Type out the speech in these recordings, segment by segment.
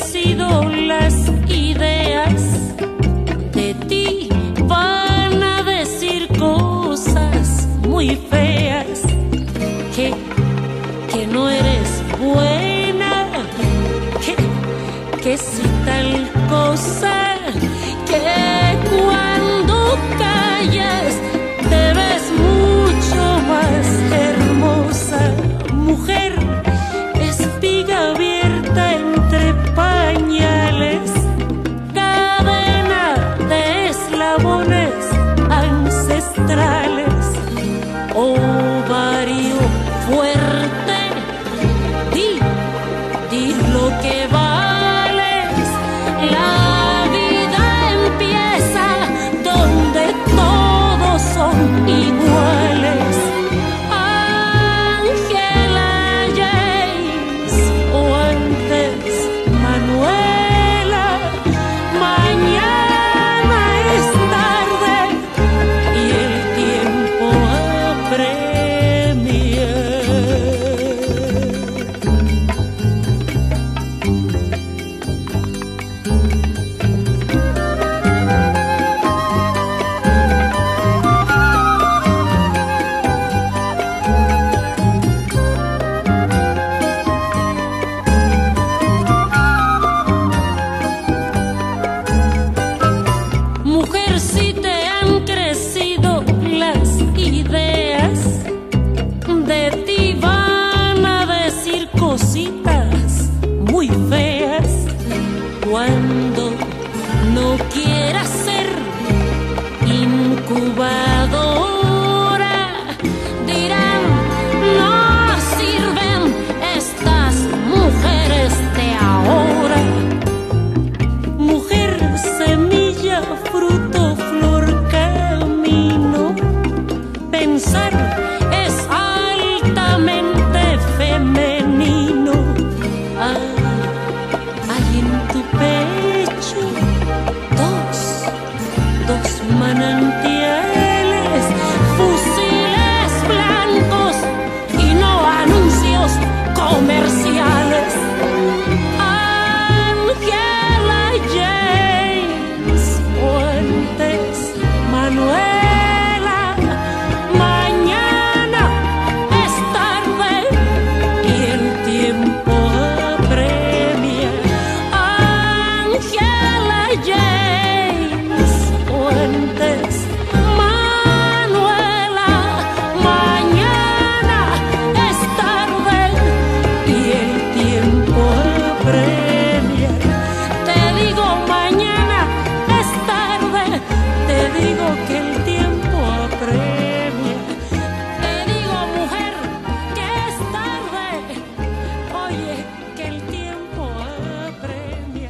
crecido las ideas, de ti van a decir cosas muy feas, que no eres buena, que si tal cosa, que cuando callas te ves mucho más hermosa, mujer, espiga abierta entre pañales, cadena de eslabones ancestrales, ovario fuerte, di lo que vales, la vida empieza donde todos son iguales. Ángela James o antes Manuela, mañana es tarde y el tiempo apremia. Mujer, si te han crecido las ideas, de ti van a decir cositas muy feas. Cuando no quieras ser incubadora, dirán, no sirven estas mujeres de ahora. Mujer, semilla, fruto, flor, camino, pensar es altamente femenino. Hay en tu pecho dos manantiales, fusiles blancos y no anuncios comerciales. Ángela James Fuentes, Manuela, mañana es tarde y el tiempo apremia. Ángela James Fuentes, Manuela, mañana es tarde y el tiempo apremia. Te digo mañana es tarde, te digo que el tiempo apremia. Te digo mujer que es tarde, oye que el tiempo apremia.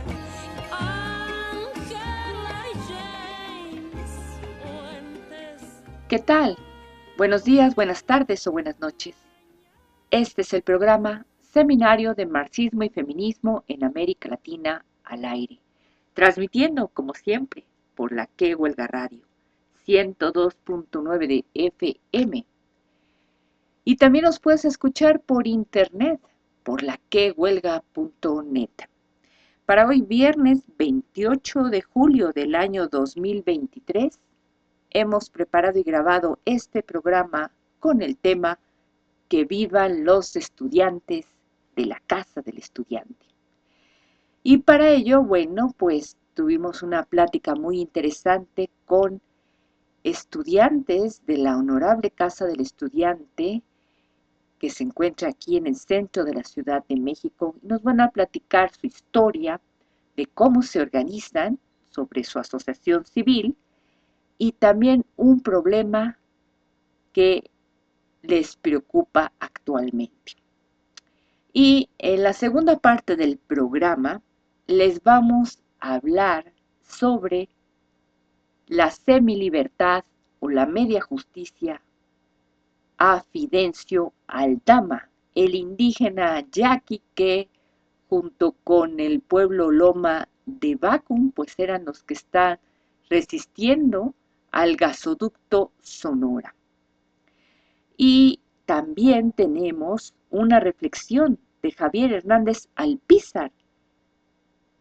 Ángela James Fuentes. ¿Qué tal? Buenos días, buenas tardes o buenas noches. Este es el programa Seminario de Marxismo y Feminismo en América Latina al aire, transmitiendo, como siempre, por la Que Huelga Radio, 102.9 de FM. Y también nos puedes escuchar por internet, por laquehuelga.net. Para hoy, viernes 28 de julio del año 2023, hemos preparado y grabado este programa con el tema Que vivan los estudiantes de la Casa del Estudiante. Y para ello, bueno, pues tuvimos una plática muy interesante con estudiantes de la Honorable Casa del Estudiante, que se encuentra aquí en el centro de la Ciudad de México. Nos van a platicar su historia, de cómo se organizan, sobre su asociación civil, y también un problema que les preocupa actualmente. Y en la segunda parte del programa les vamos a hablar sobre la semilibertad o la media justicia a Fidencio Aldama, el indígena yaqui que junto con el pueblo Loma de Bacum, pues eran los que están resistiendo al gasoducto Sonora. Y también tenemos una reflexión de Javier Hernández Alpizar,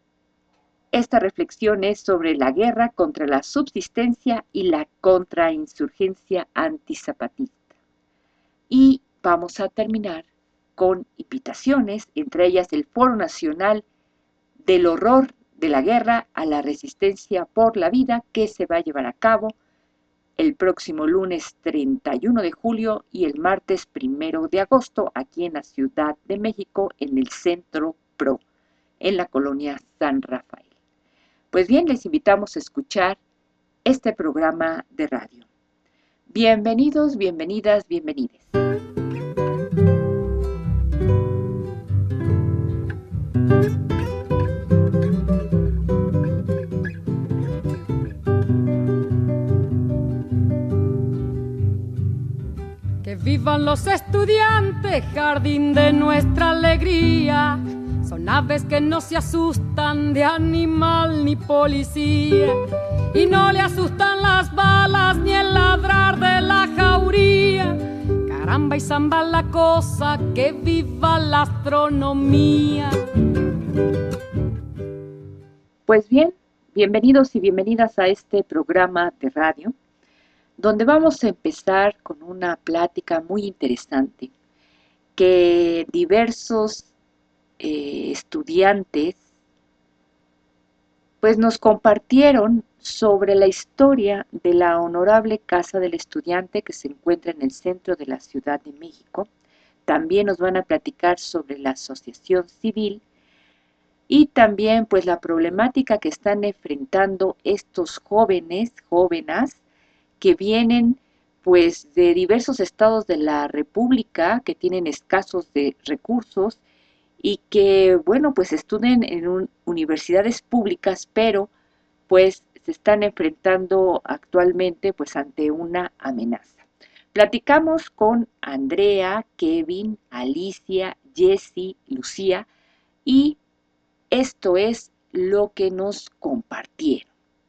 Esta reflexión es sobre la guerra contra la subsistencia y la contrainsurgencia antizapatista. Y vamos a terminar con invitaciones, entre ellas el Foro Nacional del Horror de la Guerra a la Resistencia por la Vida, que se va a llevar a cabo el próximo lunes 31 de julio y el martes 1 de agosto aquí en la Ciudad de México, en el Centro PRO, en la colonia San Rafael. Pues bien, les invitamos a escuchar este programa de radio. Bienvenidos, bienvenidas, bienvenides. Que vivan los estudiantes, jardín de nuestra alegría. Son aves que no se asustan de animal ni policía, y no le asustan las balas ni el ladrar de la jauría. Caramba y zamba la cosa, que viva la astronomía. Pues bien, bienvenidos y bienvenidas a este programa de radio, donde vamos a empezar con una plática muy interesante que diversos estudiantes pues nos compartieron sobre la historia de la Honorable Casa del Estudiante que se encuentra en el centro de la Ciudad de México. También nos van a platicar sobre la asociación civil y también pues la problemática que están enfrentando estos jóvenes, jóvenes que vienen pues de diversos estados de la República que tienen escasos de recursos y que, bueno, pues estudian en universidades públicas, pero pues se están enfrentando actualmente pues ante una amenaza. Platicamos con Andrea, Kevin, Alicia, Jessie, Lucía, y esto es lo que nos compartieron.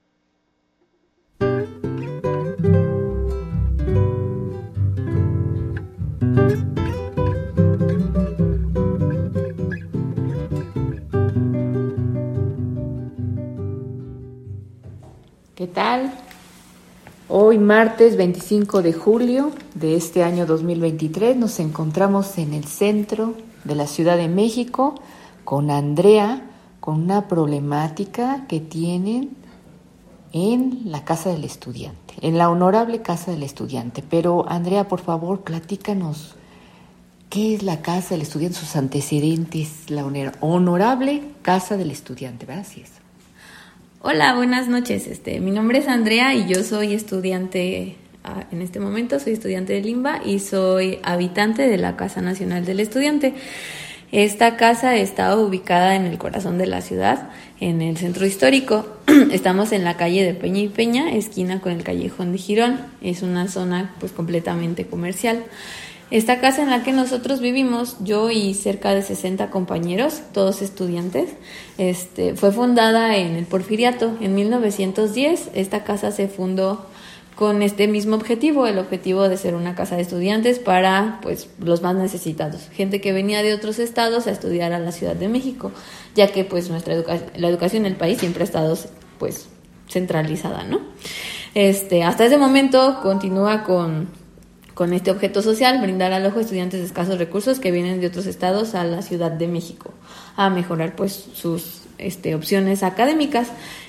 ¿Qué tal? Hoy martes 25 de julio de este año 2023 nos encontramos en el centro de la Ciudad de México con Andrea, con una problemática que tienen en la Casa del Estudiante, en la Honorable Casa del Estudiante. Pero Andrea, por favor, platícanos, ¿qué es la Casa del Estudiante, sus antecedentes, la Honorable Casa del Estudiante? ¿Verdad? Así es. Hola, buenas noches. Mi nombre es Andrea y yo soy estudiante, en este momento soy estudiante de Limba y soy habitante de la Casa Nacional del Estudiante. Esta casa está ubicada en el corazón de la ciudad, en el centro histórico. Estamos en la calle de Peña y Peña, esquina con el callejón de Girón. Es una zona pues completamente comercial. Esta casa en la que nosotros vivimos, yo y cerca de 60 compañeros, todos estudiantes, fue fundada en el Porfiriato. En 1910, esta casa se fundó con este mismo objetivo, el objetivo de ser una casa de estudiantes para pues los más necesitados, gente que venía de otros estados a estudiar a la Ciudad de México, ya que pues la educación en el país siempre ha estado pues centralizada, ¿no? Hasta ese momento continúa con este objeto social, brindar alojo a estudiantes de escasos recursos que vienen de otros estados a la Ciudad de México a mejorar pues sus opciones académicas.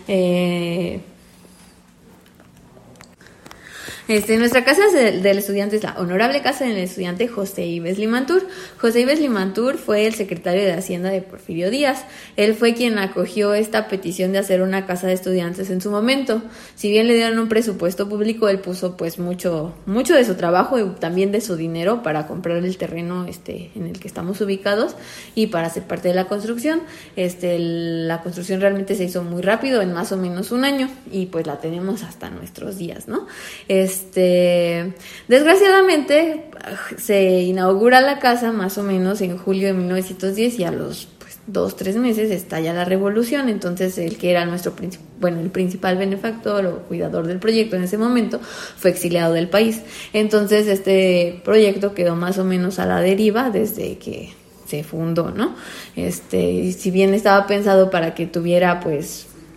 Nuestra casa del estudiante es la Honorable Casa del Estudiante José Ives Limantur. José Ives Limantur fue el secretario de Hacienda de Porfirio Díaz. Él fue quien acogió esta petición de hacer una casa de estudiantes en su momento. Si bien le dieron un presupuesto público, él puso pues mucho de su trabajo y también de su dinero para comprar el terreno en el que estamos ubicados y para ser parte de la construcción. La construcción realmente se hizo muy rápido, en más o menos un año, y pues la tenemos hasta nuestros días, ¿no? Desgraciadamente se inaugura la casa más o menos en julio de 1910 y a los 2-3 meses estalla la revolución. Entonces el que era el principal benefactor o cuidador del proyecto en ese momento fue exiliado del país. Entonces este proyecto quedó más o menos a la deriva desde que se fundó, ¿no? Si bien estaba pensado para que tuviera pues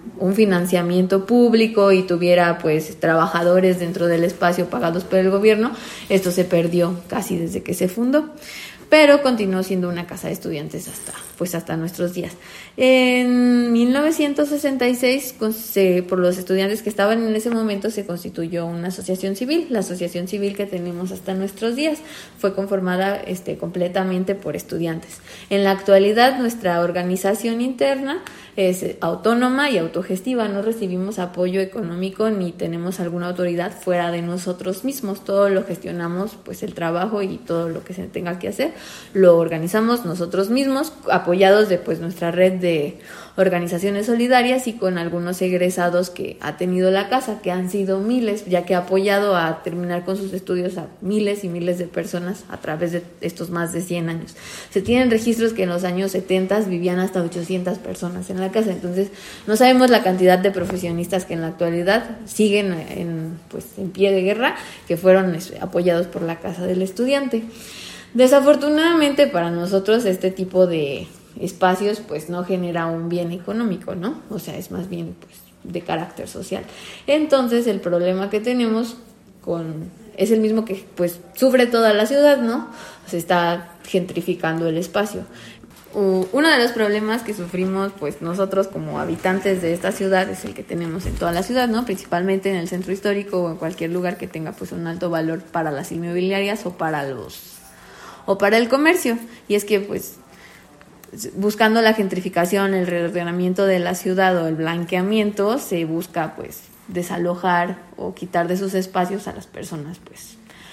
un financiamiento público y tuviera pues trabajadores dentro del espacio pagados por el gobierno. Esto se perdió casi desde que se fundó, pero continuó siendo una casa de estudiantes hasta nuestros días. En 1966, por los estudiantes que estaban en ese momento, se constituyó una asociación civil. La asociación civil que tenemos hasta nuestros días fue conformada completamente por estudiantes. En la actualidad, nuestra organización interna es autónoma y autogestiva. No recibimos apoyo económico ni tenemos alguna autoridad fuera de nosotros mismos. Todo lo gestionamos, pues el trabajo y todo lo que se tenga que hacer lo organizamos nosotros mismos, apoyados de pues nuestra red de organizaciones solidarias y con algunos egresados que ha tenido la casa, que han sido miles, ya que ha apoyado a terminar con sus estudios a miles y miles de personas a través de estos más de 100 años. Se tienen registros que en los años 70 vivían hasta 800 personas en la casa, entonces no sabemos la cantidad de profesionistas que en la actualidad siguen en pie de guerra, que fueron apoyados por la Casa del Estudiante. Desafortunadamente para nosotros este tipo de espacios pues no genera un bien económico, ¿no? O sea, es más bien pues de carácter social. Entonces el problema que tenemos es el mismo que pues sufre toda la ciudad, ¿no? Se está gentrificando el espacio. Uno de los problemas que sufrimos pues nosotros como habitantes de esta ciudad es el que tenemos en toda la ciudad, ¿no? Principalmente en el centro histórico o en cualquier lugar que tenga pues un alto valor para las inmobiliarias o para el comercio. Y es que pues buscando la gentrificación, el reordenamiento de la ciudad o el blanqueamiento, se busca pues desalojar o quitar de sus espacios a las personas pues.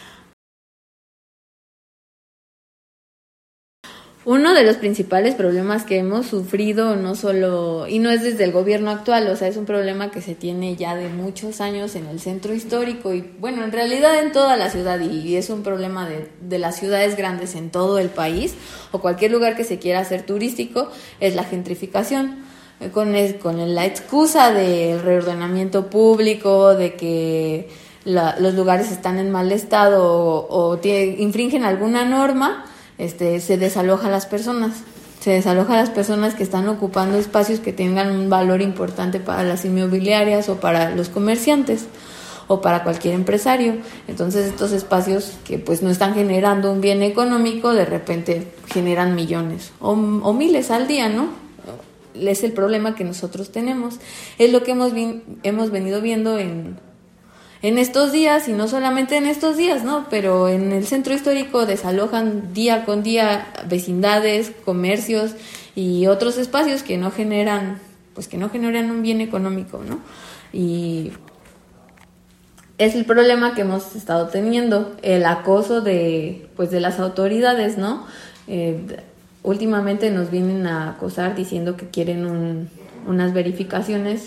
Uno de los principales problemas que hemos sufrido no es desde el gobierno actual, o sea, es un problema que se tiene ya de muchos años en el centro histórico y bueno, en realidad en toda la ciudad, y es un problema de las ciudades grandes en todo el país o cualquier lugar que se quiera hacer turístico, es la gentrificación. Con la excusa del reordenamiento público, de que los lugares están en mal estado o infringen alguna norma, se desaloja a las personas. Se desaloja a las personas que están ocupando espacios que tengan un valor importante para las inmobiliarias o para los comerciantes o para cualquier empresario. Entonces estos espacios que pues no están generando un bien económico, de repente generan millones o miles al día, ¿no? Es el problema que nosotros tenemos. Es lo que hemos venido viendo en estos días, y no solamente en estos días, ¿no? Pero en el centro histórico desalojan día con día vecindades, comercios y otros espacios que no generan un bien económico, ¿no? Y es el problema que hemos estado teniendo, el acoso de las autoridades, ¿no? Últimamente nos vienen a acosar diciendo que quieren unas verificaciones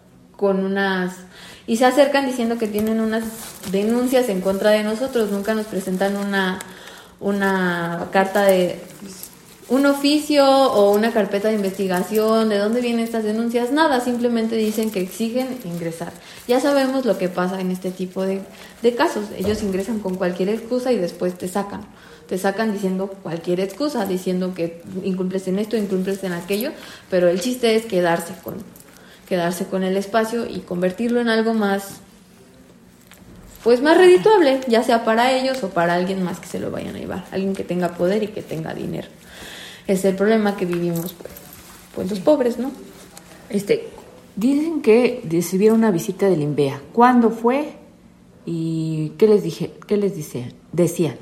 y se acercan diciendo que tienen unas denuncias en contra de nosotros. Nunca nos presentan una carta un oficio o una carpeta de investigación, de dónde vienen estas denuncias, nada, simplemente dicen que exigen ingresar. Ya sabemos lo que pasa en este tipo de casos. Ellos ingresan con cualquier excusa y después te sacan diciendo cualquier excusa, diciendo que incumples en esto, incumples en aquello, pero el chiste es quedarse con el espacio y convertirlo en algo más redituable, ya sea para ellos o para alguien más que se lo vayan a llevar, alguien que tenga poder y que tenga dinero. Es el problema que vivimos pues los pobres, ¿no? Dicen que recibieron una visita del INVEA. ¿Cuándo fue? ¿Y qué les decían?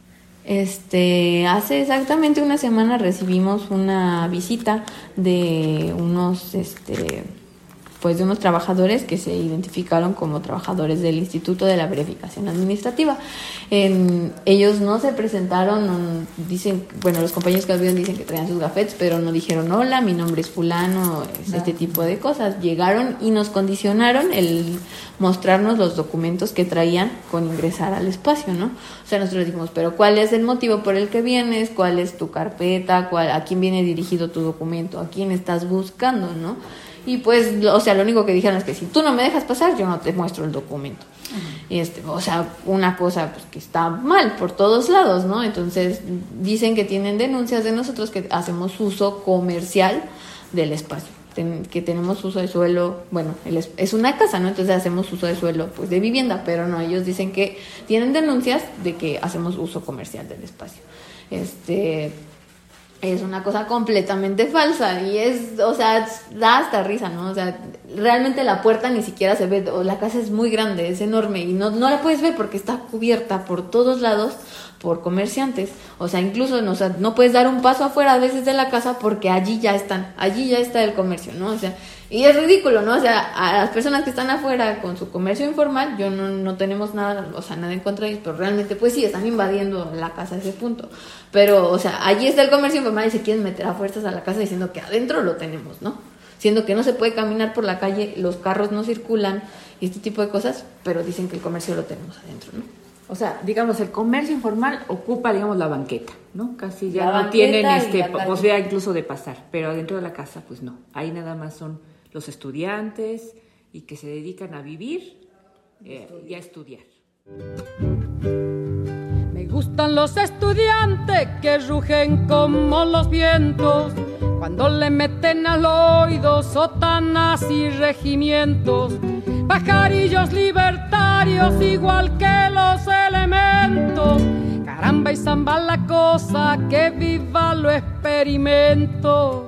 Hace exactamente una semana recibimos una visita de unos de unos trabajadores que se identificaron como trabajadores del Instituto de la Verificación Administrativa. Ellos no se presentaron, los compañeros que los vieron dicen que traían sus gafetes, pero no dijeron hola, mi nombre es fulano, este tipo de cosas. Llegaron y nos condicionaron el mostrarnos los documentos que traían con ingresar al espacio, ¿no? O sea, nosotros dijimos, pero ¿cuál es el motivo por el que vienes? ¿Cuál es tu carpeta? ¿A quién viene dirigido tu documento? ¿A quién estás buscando, no? Y pues, lo único que dijeron es que si tú no me dejas pasar, yo no te muestro el documento. Una cosa pues que está mal por todos lados, ¿no? Entonces, dicen que tienen denuncias de nosotros que hacemos uso comercial del espacio. que tenemos uso de suelo, bueno, es una casa, ¿no? Entonces hacemos uso de suelo pues de vivienda, pero no, ellos dicen que tienen denuncias de que hacemos uso comercial del espacio. Es una cosa completamente falsa y o sea, da hasta risa, ¿no? O sea, realmente la puerta ni siquiera se ve, o la casa es muy grande, es enorme y no la puedes ver porque está cubierta por todos lados por comerciantes. O sea, incluso no puedes dar un paso afuera a veces de la casa porque allí ya está el comercio, ¿no? O sea, y es ridículo, ¿no? O sea, a las personas que están afuera con su comercio informal, yo no tenemos nada, o sea, nada en contra de ellos, pero realmente pues sí, están invadiendo la casa a ese punto. Pero, o sea, allí está el comercio informal y se quieren meter a fuerzas a la casa diciendo que adentro lo tenemos, ¿no? Siendo que no se puede caminar por la calle, los carros no circulan y este tipo de cosas, pero dicen que el comercio lo tenemos adentro, ¿no? O sea, digamos, el comercio informal ocupa, digamos, la banqueta, ¿no? Casi ya La no tienen banqueta posibilidad incluso de pasar, pero dentro de la casa, pues no. Ahí nada más son los estudiantes y que se dedican a vivir y a estudiar. Me gustan los estudiantes que rugen como los vientos cuando le meten al oído sotanas y regimientos, pajarillos libertarios igual que los elementos. Caramba y zamba la cosa, que viva lo experimento.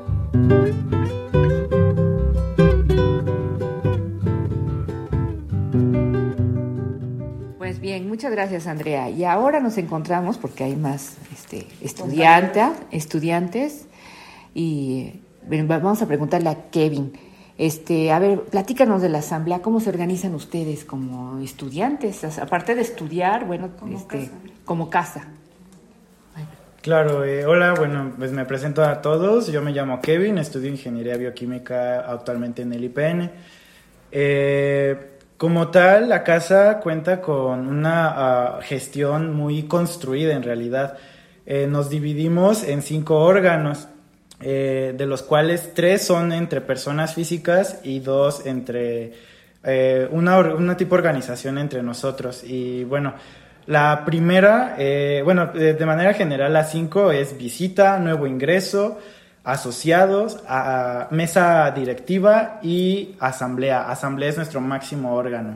Pues bien, muchas gracias, Andrea. Y ahora nos encontramos, porque hay más estudiantes, y bueno, vamos a preguntarle a Kevin. A ver, platícanos de la asamblea, ¿cómo se organizan ustedes como estudiantes? Aparte de estudiar, bueno, como casa. Claro, hola, bueno, pues me presento a todos. Yo me llamo Kevin, estudio Ingeniería Bioquímica actualmente en el IPN. Como tal, la casa cuenta con una gestión muy construida en realidad. Nos dividimos en 5 órganos, de los cuales 3 son entre personas físicas y 2 entre una tipo de organización entre nosotros. Y bueno, la primera, de manera general la 5 es visita, nuevo ingreso, asociados, a mesa directiva y asamblea. Asamblea es nuestro máximo órgano.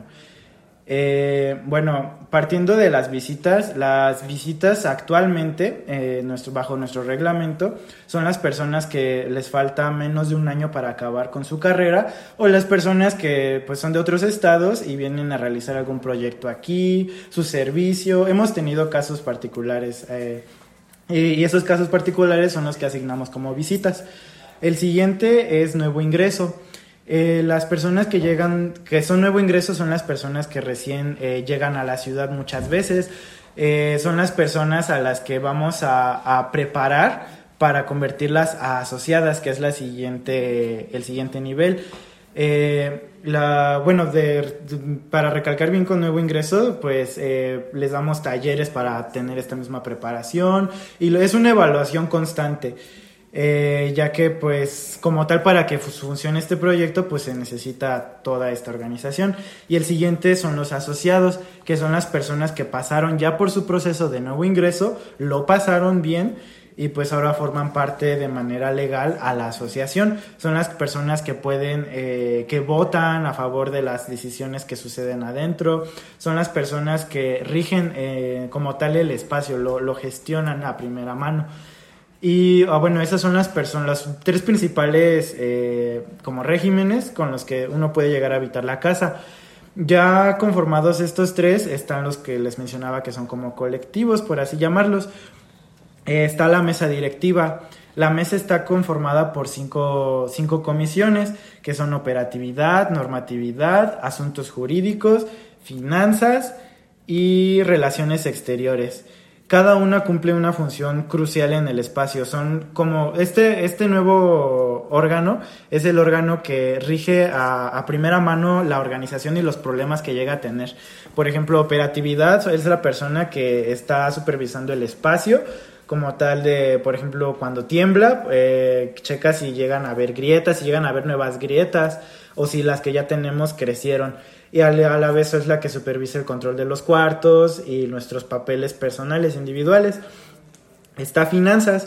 Partiendo de las visitas actualmente, bajo nuestro reglamento, son las personas que les falta menos de un año para acabar con su carrera, o las personas que pues son de otros estados y vienen a realizar algún proyecto aquí, su servicio. Hemos tenido casos particulares, y esos casos particulares son los que asignamos como visitas. El siguiente es nuevo ingreso. Las personas que son nuevo ingreso son las personas que recién llegan a la ciudad muchas veces. Son las personas a las que vamos a preparar para convertirlas a asociadas, que es el siguiente nivel. Para recalcar bien con nuevo ingreso, pues les damos talleres para tener esta misma preparación, y es una evaluación constante. Ya que pues como tal, para que funcione este proyecto, pues se necesita toda esta organización. Y el siguiente son los asociados, que son las personas que pasaron ya por su proceso de nuevo ingreso, lo pasaron bien y pues ahora forman parte de manera legal a la asociación. Son las personas que que votan a favor de las decisiones que suceden adentro, son las personas que rigen como tal el espacio, lo gestionan a primera mano. Y esas son las 3 principales como regímenes con los que uno puede llegar a habitar la casa. Ya conformados estos 3, están los que les mencionaba, que son como colectivos, por así llamarlos. Está la mesa directiva. La mesa está conformada por 5 comisiones, que son operatividad, normatividad, asuntos jurídicos, finanzas y relaciones exteriores. Cada una cumple una función crucial en el espacio. Son como este nuevo órgano es el órgano que rige a primera mano la organización y los problemas que llega a tener. Por ejemplo, operatividad es la persona que está supervisando el espacio, como tal de, por ejemplo, cuando tiembla, checa si llegan a haber grietas, si llegan a haber nuevas grietas, o si las que ya tenemos crecieron. Y a la vez es la que supervisa el control de los cuartos y nuestros papeles personales individuales. Está finanzas.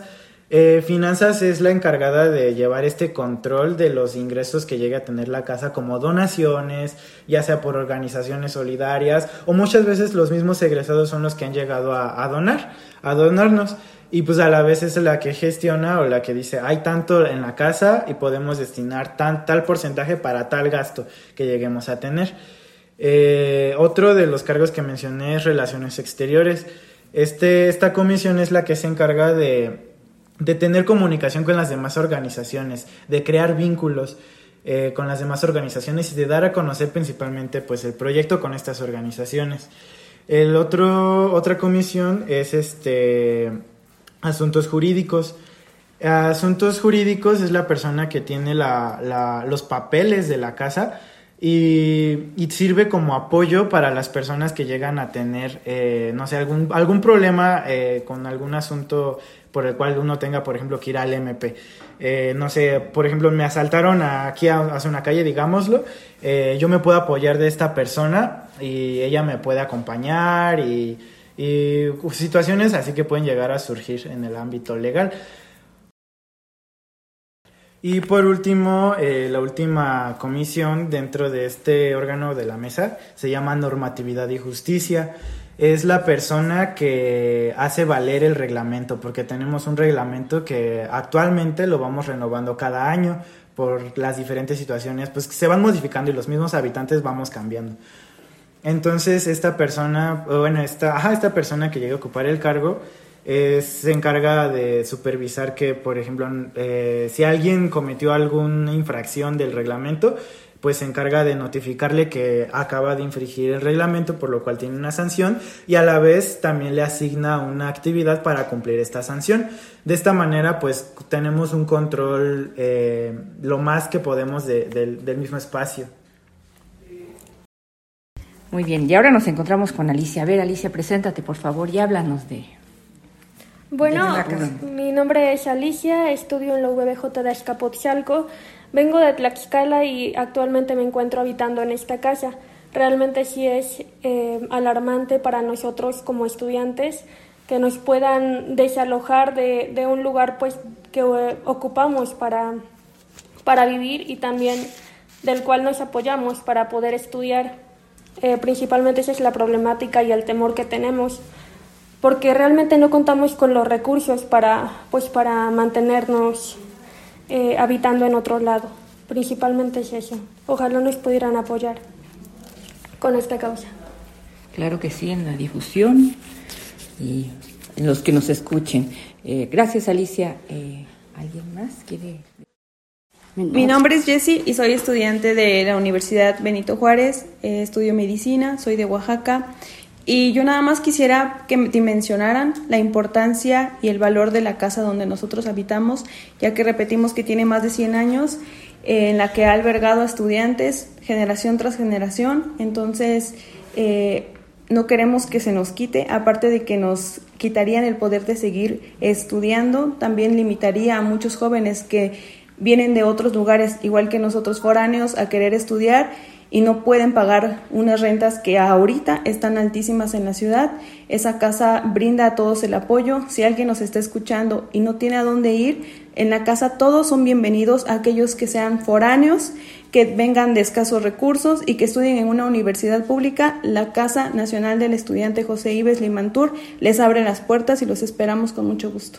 Finanzas es la encargada de llevar este control de los ingresos que llegue a tener la casa, como donaciones, ya sea por organizaciones solidarias, o muchas veces los mismos egresados son los que han llegado a donarnos, y pues a la vez es la que gestiona o la que dice, hay tanto en la casa y podemos destinar tal porcentaje para tal gasto que lleguemos a tener. Otro de los cargos que mencioné es Relaciones Exteriores. Esta comisión es la que se encarga de tener comunicación con las demás organizaciones, de crear vínculos con las demás organizaciones y de dar a conocer principalmente pues el proyecto con estas organizaciones. Otra comisión es Asuntos Jurídicos. Asuntos Jurídicos es la persona que tiene los papeles de la casa y sirve como apoyo para las personas que llegan a tener, no sé, algún problema con algún asunto por el cual uno tenga, por ejemplo, que ir al MP. No sé, por ejemplo, me asaltaron aquí hacia una calle, digámoslo, yo me puedo apoyar de esta persona y ella me puede acompañar y situaciones así que pueden llegar a surgir en el ámbito legal. Y por último, la última comisión dentro de este órgano de la mesa se llama Normatividad y Justicia. Es la persona que hace valer el reglamento, porque tenemos un reglamento que actualmente lo vamos renovando cada año por las diferentes situaciones, pues que se van modificando y los mismos habitantes vamos cambiando. Entonces esta persona que llega a ocupar el cargo se encarga de supervisar que, por ejemplo, si alguien cometió alguna infracción del reglamento, pues se encarga de notificarle que acaba de infringir el reglamento, por lo cual tiene una sanción, y a la vez también le asigna una actividad para cumplir esta sanción. De esta manera, pues tenemos un control lo más que podemos del mismo espacio. Muy bien, y ahora nos encontramos con Alicia. A ver, Alicia, preséntate, por favor, y háblanos de... Bueno, mi nombre es Alicia, estudio en la VBJ de Azcapotzalco, vengo de Tlaxcala y actualmente me encuentro habitando en esta casa. Realmente sí es alarmante para nosotros como estudiantes que nos puedan desalojar de un lugar pues que ocupamos para vivir y también del cual nos apoyamos para poder estudiar. Principalmente esa es la problemática y el temor que tenemos, porque realmente no contamos con los recursos para mantenernos habitando en otro lado. Principalmente es eso. Ojalá nos pudieran apoyar con esta causa. Claro que sí, en la difusión y en los que nos escuchen. Gracias, Alicia. ¿Alguien más quiere...? Mi nombre es Jessie y soy estudiante de la Universidad Benito Juárez, estudio medicina, soy de Oaxaca y yo nada más quisiera que dimensionaran la importancia y el valor de la casa donde nosotros habitamos, ya que repetimos que tiene más de 100 años, en la que ha albergado a estudiantes generación tras generación, entonces no queremos que se nos quite, aparte de que nos quitarían el poder de seguir estudiando, también limitaría a muchos jóvenes que vienen de otros lugares, igual que nosotros foráneos, a querer estudiar y no pueden pagar unas rentas que ahorita están altísimas en la ciudad. Esa casa brinda a todos el apoyo. Si alguien nos está escuchando y no tiene a dónde ir, en la casa todos son bienvenidos, aquellos que sean foráneos, que vengan de escasos recursos y que estudien en una universidad pública. La Casa Nacional del Estudiante José Ives Limantur les abre las puertas y los esperamos con mucho gusto.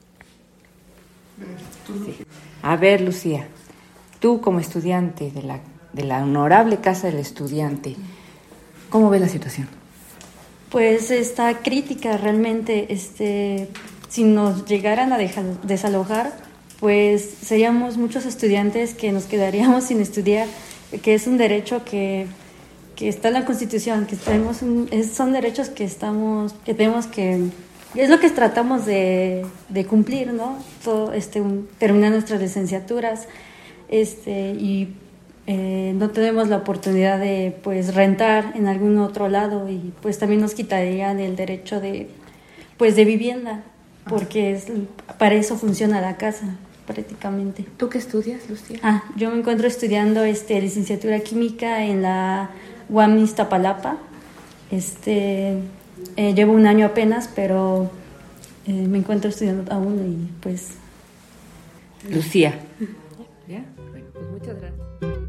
Sí. A ver, Lucía, tú como estudiante de la honorable Casa del Estudiante, ¿cómo ves la situación? Pues está crítica realmente. Si nos llegaran a desalojar, pues seríamos muchos estudiantes que nos quedaríamos sin estudiar, que es un derecho que está en la Constitución, que son derechos que tenemos que... Es lo que tratamos de cumplir, ¿no? Todo, terminar nuestras licenciaturas, y no tenemos la oportunidad de, pues, rentar en algún otro lado y, pues, también nos quitarían el derecho de vivienda, porque para eso funciona la casa, prácticamente. ¿Tú qué estudias, Lucía? Yo me encuentro estudiando licenciatura química en la UAM Iztapalapa. Llevo un año apenas, pero me encuentro estudiando aún y pues... Lucía. ¿Ya? Bueno, pues muchas gracias.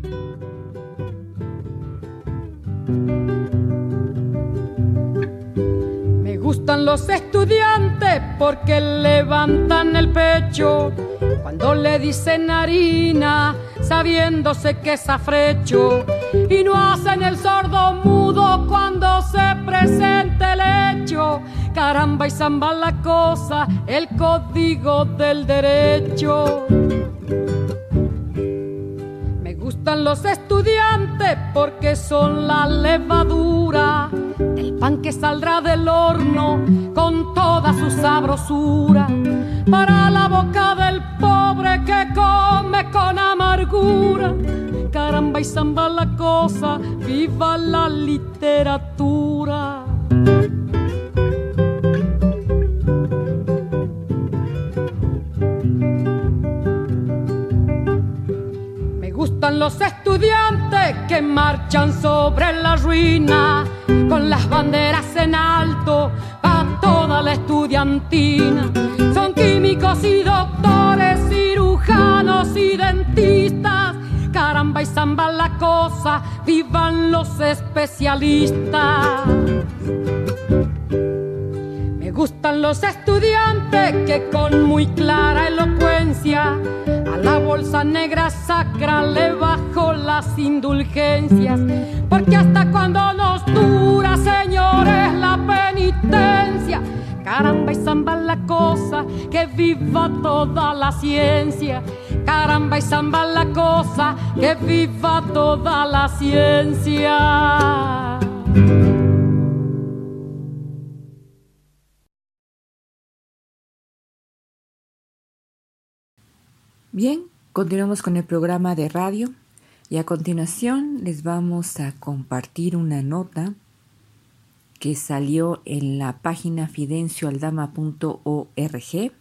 Me gustan los estudiantes porque levantan el pecho cuando le dicen harina, sabiéndose que es afrecho, y no hacen el sordo mudo cuando se presenta el hecho. Caramba y zamba la cosa, el código del derecho. Me gustan los estudiantes porque son la levadura del pan que saldrá del horno con toda su sabrosura para la boca del pobre que come con amargura. Caramba y zamba la cosa, viva la literatura. Me gustan los estudiantes que marchan sobre la ruina con las banderas en alto a toda la estudiantina. Son químicos y doctores, cirujanos y dentistas. Caramba y zamba la cosa, vivan los especialistas. Me gustan los estudiantes que con muy clara elocuencia a la bolsa negra sacra le bajo las indulgencias, porque hasta cuando nos dura, señores, la penitencia. Caramba y zamba la cosa, que viva toda la ciencia. Caramba y zamba la cosa, que viva toda la ciencia. Bien, continuamos con el programa de radio y a continuación les vamos a compartir una nota que salió en la página fidencioaldama.org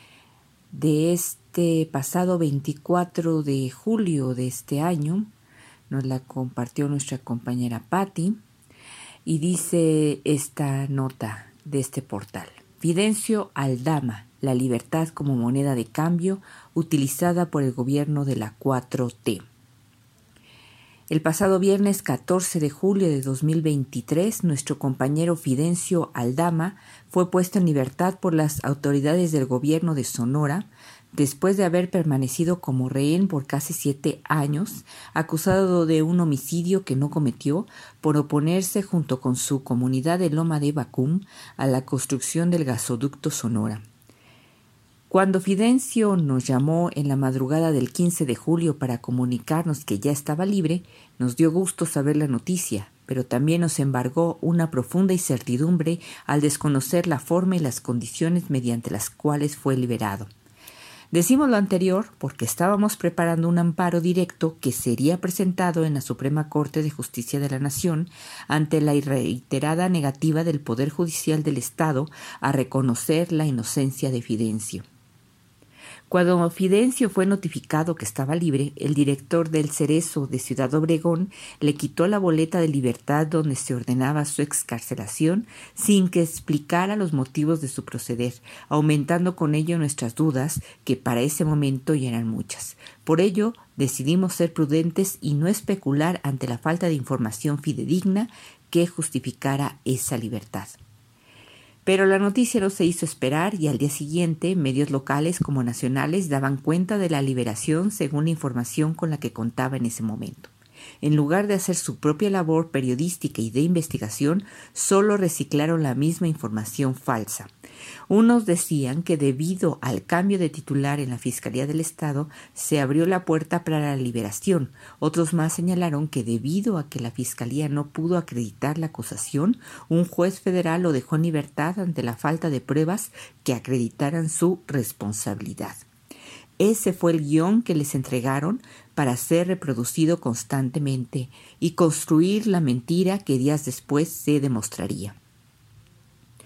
de este pasado 24 de julio de este año. Nos la compartió nuestra compañera Patti y dice esta nota de este portal: Fidencio Aldama, la libertad como moneda de cambio utilizada por el gobierno de la 4T. El pasado viernes 14 de julio de 2023, nuestro compañero Fidencio Aldama fue puesto en libertad por las autoridades del gobierno de Sonora después de haber permanecido como rehén por casi 7 años, acusado de un homicidio que no cometió por oponerse junto con su comunidad de Loma de Bacum a la construcción del gasoducto Sonora. Cuando Fidencio nos llamó en la madrugada del 15 de julio para comunicarnos que ya estaba libre, nos dio gusto saber la noticia, pero también nos embargó una profunda incertidumbre al desconocer la forma y las condiciones mediante las cuales fue liberado. Decimos lo anterior porque estábamos preparando un amparo directo que sería presentado en la Suprema Corte de Justicia de la Nación ante la reiterada negativa del Poder Judicial del Estado a reconocer la inocencia de Fidencio. Cuando Fidencio fue notificado que estaba libre, el director del Cerezo de Ciudad Obregón le quitó la boleta de libertad donde se ordenaba su excarcelación sin que explicara los motivos de su proceder, aumentando con ello nuestras dudas, que para ese momento ya eran muchas. Por ello, decidimos ser prudentes y no especular ante la falta de información fidedigna que justificara esa libertad. Pero la noticia no se hizo esperar y al día siguiente medios locales como nacionales daban cuenta de la liberación según la información con la que contaba en ese momento. En lugar de hacer su propia labor periodística y de investigación, solo reciclaron la misma información falsa. Unos decían que debido al cambio de titular en la Fiscalía del Estado se abrió la puerta para la liberación. Otros más señalaron que debido a que la Fiscalía no pudo acreditar la acusación, un juez federal lo dejó en libertad ante la falta de pruebas que acreditaran su responsabilidad. Ese fue el guión que les entregaron para ser reproducido constantemente y construir la mentira que días después se demostraría.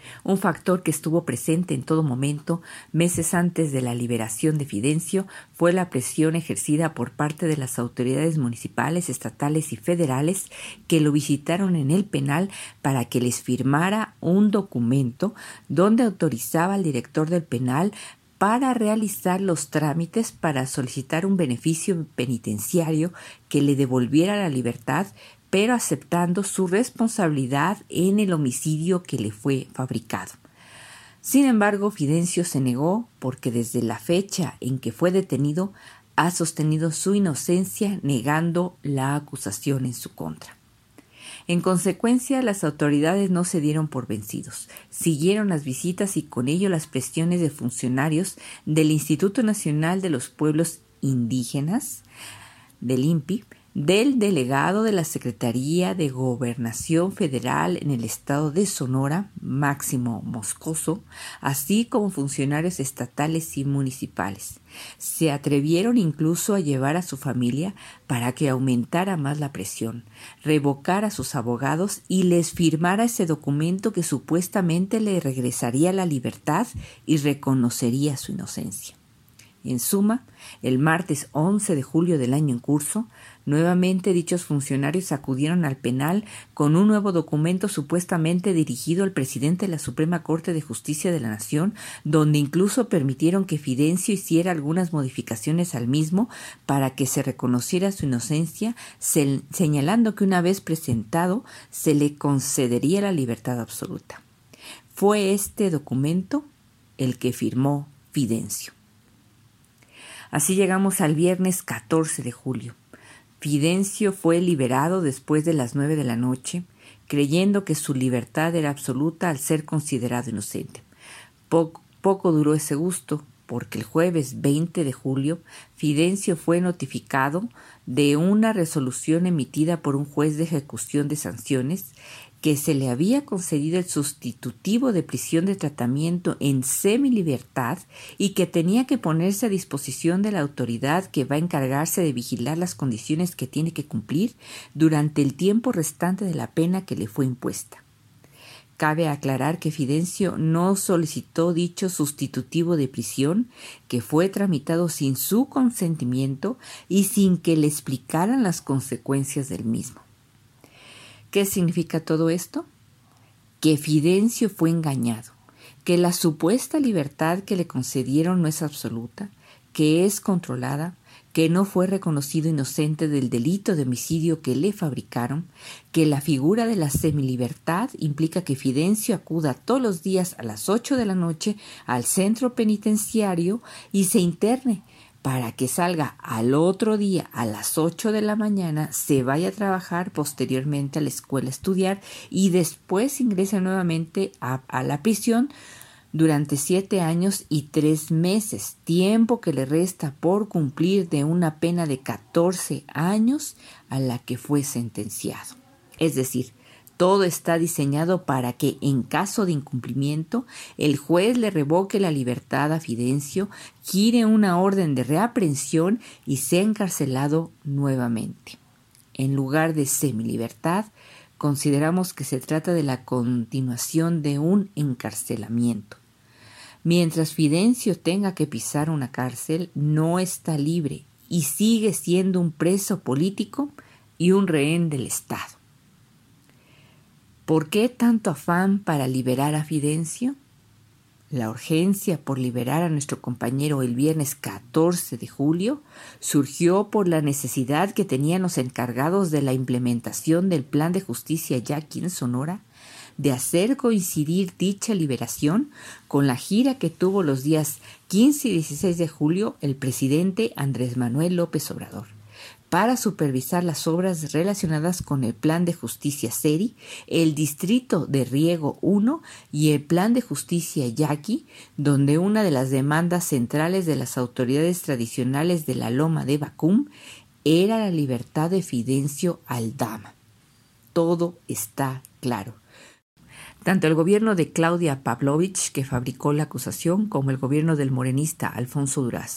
Un factor que estuvo presente en todo momento, meses antes de la liberación de Fidencio, fue la presión ejercida por parte de las autoridades municipales, estatales y federales que lo visitaron en el penal para que les firmara un documento donde autorizaba al director del penal para realizar los trámites para solicitar un beneficio penitenciario que le devolviera la libertad, pero aceptando su responsabilidad en el homicidio que le fue fabricado. Sin embargo, Fidencio se negó porque desde la fecha en que fue detenido ha sostenido su inocencia, negando la acusación en su contra. En consecuencia, las autoridades no se dieron por vencidos. Siguieron las visitas y con ello las presiones de funcionarios del Instituto Nacional de los Pueblos Indígenas, del INPI, del delegado de la Secretaría de Gobernación Federal en el estado de Sonora, Máximo Moscoso, así como funcionarios estatales y municipales. Se atrevieron incluso a llevar a su familia para que aumentara más la presión, revocara a sus abogados y les firmara ese documento que supuestamente le regresaría la libertad y reconocería su inocencia. En suma, el martes 11 de julio del año en curso, nuevamente dichos funcionarios acudieron al penal con un nuevo documento supuestamente dirigido al presidente de la Suprema Corte de Justicia de la Nación, donde incluso permitieron que Fidencio hiciera algunas modificaciones al mismo para que se reconociera su inocencia, señalando que una vez presentado se le concedería la libertad absoluta. Fue este documento el que firmó Fidencio. Así llegamos al viernes 14 de julio. Fidencio fue liberado después de las 9 de la noche, creyendo que su libertad era absoluta al ser considerado inocente. Poco duró ese gusto, porque el jueves 20 de julio Fidencio fue notificado de una resolución emitida por un juez de ejecución de sanciones que se le había concedido el sustitutivo de prisión de tratamiento en semilibertad y que tenía que ponerse a disposición de la autoridad que va a encargarse de vigilar las condiciones que tiene que cumplir durante el tiempo restante de la pena que le fue impuesta. Cabe aclarar que Fidencio no solicitó dicho sustitutivo de prisión, que fue tramitado sin su consentimiento y sin que le explicaran las consecuencias del mismo. ¿Qué significa todo esto? Que Fidencio fue engañado, que la supuesta libertad que le concedieron no es absoluta, que es controlada, que no fue reconocido inocente del delito de homicidio que le fabricaron, que la figura de la semilibertad implica que Fidencio acuda todos los días a las 8 de la noche al centro penitenciario y se interne, para que salga al otro día a las 8 de la mañana, se vaya a trabajar, posteriormente a la escuela a estudiar y después ingrese nuevamente a la prisión durante 7 años y 3 meses, tiempo que le resta por cumplir de una pena de 14 años a la que fue sentenciado. Es decir, todo está diseñado para que, en caso de incumplimiento, el juez le revoque la libertad a Fidencio, gire una orden de reaprehensión y sea encarcelado nuevamente. En lugar de semilibertad, consideramos que se trata de la continuación de un encarcelamiento. Mientras Fidencio tenga que pisar una cárcel, no está libre y sigue siendo un preso político y un rehén del Estado. ¿Por qué tanto afán para liberar a Fidencio? La urgencia por liberar a nuestro compañero el viernes 14 de julio surgió por la necesidad que tenían los encargados de la implementación del Plan de Justicia ya aquí en Sonora de hacer coincidir dicha liberación con la gira que tuvo los días 15 y 16 de julio el presidente Andrés Manuel López Obrador, para supervisar las obras relacionadas con el Plan de Justicia Seri, el Distrito de Riego 1 y el Plan de Justicia Yaqui, donde una de las demandas centrales de las autoridades tradicionales de la Loma de Bacum era la libertad de Fidencio Aldama. Todo está claro. Tanto el gobierno de Claudia Pavlovich, que fabricó la acusación, como el gobierno del morenista Alfonso Durazo.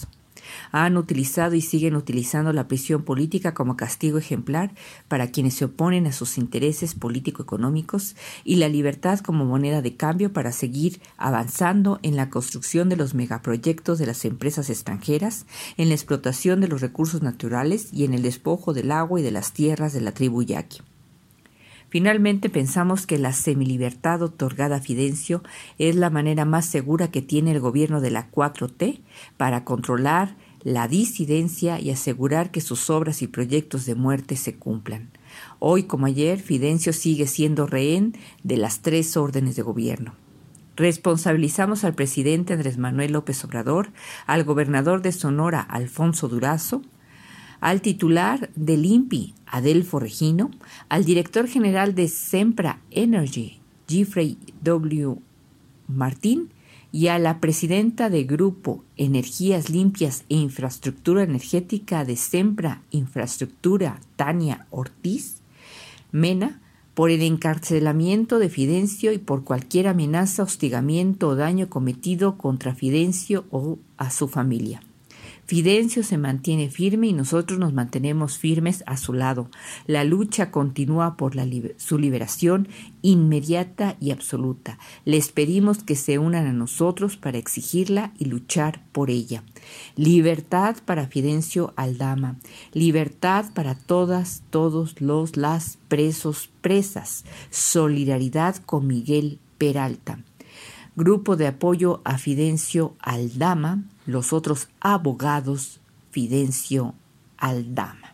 Han utilizado y siguen utilizando la prisión política como castigo ejemplar para quienes se oponen a sus intereses político-económicos y la libertad como moneda de cambio para seguir avanzando en la construcción de los megaproyectos de las empresas extranjeras, en la explotación de los recursos naturales y en el despojo del agua y de las tierras de la tribu yaqui. Finalmente, pensamos que la semilibertad otorgada a Fidencio es la manera más segura que tiene el gobierno de la 4T para controlar la disidencia y asegurar que sus obras y proyectos de muerte se cumplan. Hoy como ayer, Fidencio sigue siendo rehén de las 3 órdenes de gobierno. Responsabilizamos al presidente Andrés Manuel López Obrador, al gobernador de Sonora, Alfonso Durazo, al titular del INPI, Adelfo Regino, al director general de Sempra Energy, Jeffrey W. Martín, y a la presidenta de Grupo Energías Limpias e Infraestructura Energética de Sempra Infraestructura, Tania Ortiz Mena, por el encarcelamiento de Fidencio y por cualquier amenaza, hostigamiento o daño cometido contra Fidencio o a su familia. Fidencio se mantiene firme y nosotros nos mantenemos firmes a su lado. La lucha continúa por su liberación inmediata y absoluta. Les pedimos que se unan a nosotros para exigirla y luchar por ella. Libertad para Fidencio Aldama. Libertad para todas, todos las presos, presas. Solidaridad con Miguel Peralta. Grupo de apoyo a Fidencio Aldama, los otros abogados Fidencio Aldama.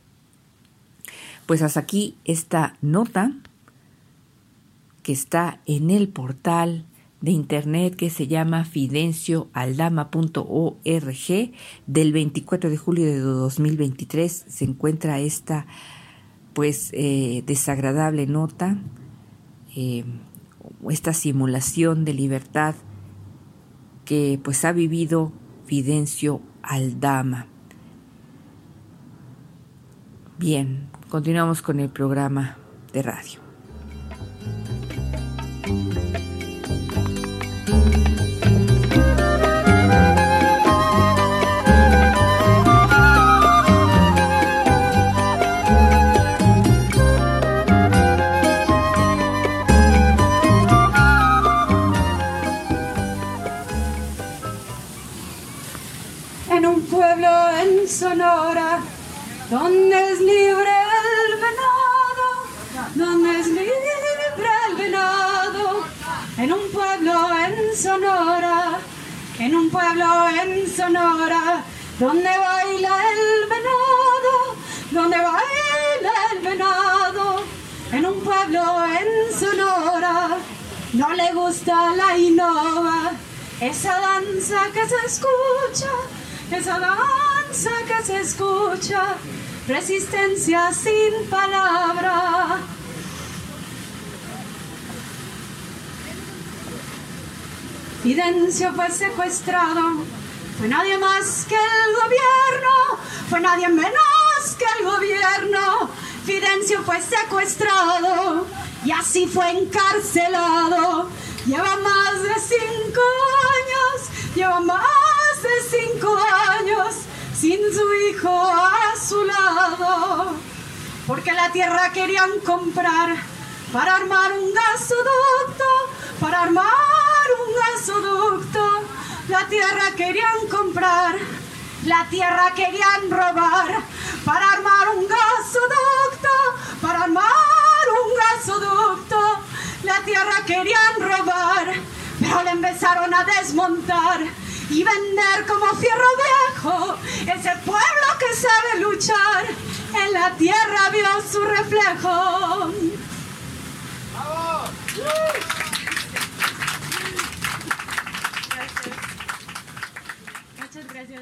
Pues hasta aquí esta nota que está en el portal de internet que se llama fidencioaldama.org del 24 de julio de 2023. Se encuentra esta desagradable nota, esta simulación de libertad que ha vivido Fidencio Aldama. Bien, continuamos con el programa de radio. Sonora, donde es libre el venado, donde es libre el venado, en un pueblo en Sonora, donde baila el venado, en un pueblo en Sonora, no le gusta la innova, esa danza que se escucha, resistencia sin palabra. Fidencio fue secuestrado, fue nadie más que el gobierno, fue nadie menos que el gobierno. Fidencio fue secuestrado y así fue encarcelado. Lleva más de 5 años sin su hijo a su lado, porque la tierra querían comprar para armar un gasoducto, la tierra querían comprar, la tierra querían robar para armar un gasoducto, la tierra querían robar, pero le empezaron a desmontar y vender como fierro viejo. Ese pueblo que sabe luchar en la tierra vio su reflejo. ¡Bravo! Muchas gracias.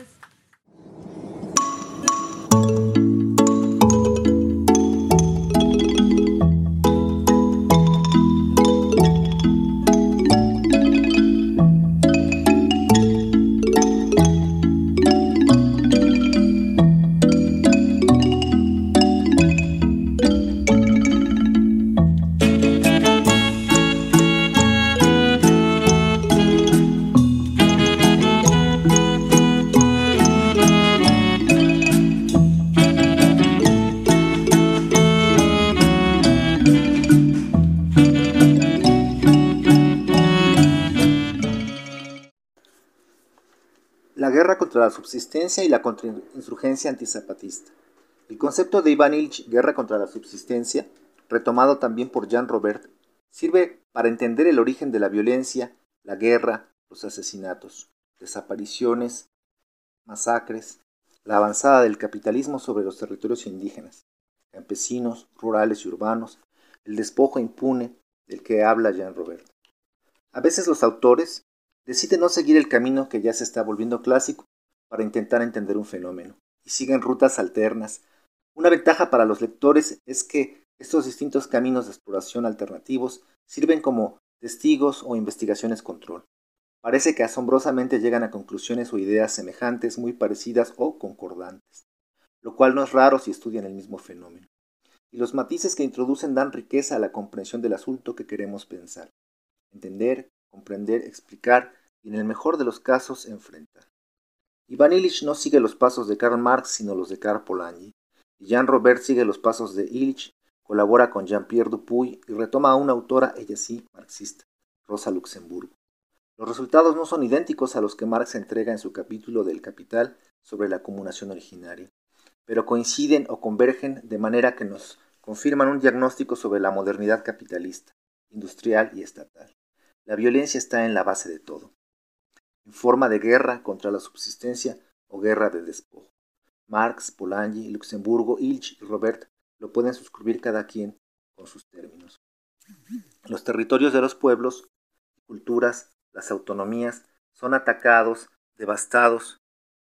contra la subsistencia y la contrainsurgencia antizapatista. El concepto de Iván Ilich, guerra contra la subsistencia, retomado también por Jean Robert, sirve para entender el origen de la violencia, la guerra, los asesinatos, desapariciones, masacres, la avanzada del capitalismo sobre los territorios indígenas, campesinos, rurales y urbanos, el despojo impune del que habla Jean Robert. A veces los autores deciden no seguir el camino que ya se está volviendo clásico para intentar entender un fenómeno, y siguen rutas alternas. Una ventaja para los lectores es que estos distintos caminos de exploración alternativos sirven como testigos o investigaciones control. Parece que asombrosamente llegan a conclusiones o ideas semejantes, muy parecidas o concordantes, lo cual no es raro si estudian el mismo fenómeno. Y los matices que introducen dan riqueza a la comprensión del asunto que queremos pensar, entender, comprender, explicar y en el mejor de los casos enfrentar. Iván Ilich no sigue los pasos de Karl Marx sino los de Karl Polanyi, y Jean Robert sigue los pasos de Ilich, colabora con Jean-Pierre Dupuy y retoma a una autora, ella sí, marxista, Rosa Luxemburgo. Los resultados no son idénticos a los que Marx entrega en su capítulo del Capital sobre la acumulación originaria, pero coinciden o convergen de manera que nos confirman un diagnóstico sobre la modernidad capitalista, industrial y estatal. La violencia está en la base de todo, en forma de guerra contra la subsistencia o guerra de despojo. Marx, Polanyi, Luxemburgo, Ilich y Robert lo pueden suscribir cada quien con sus términos. Los territorios de los pueblos, culturas, las autonomías son atacados, devastados,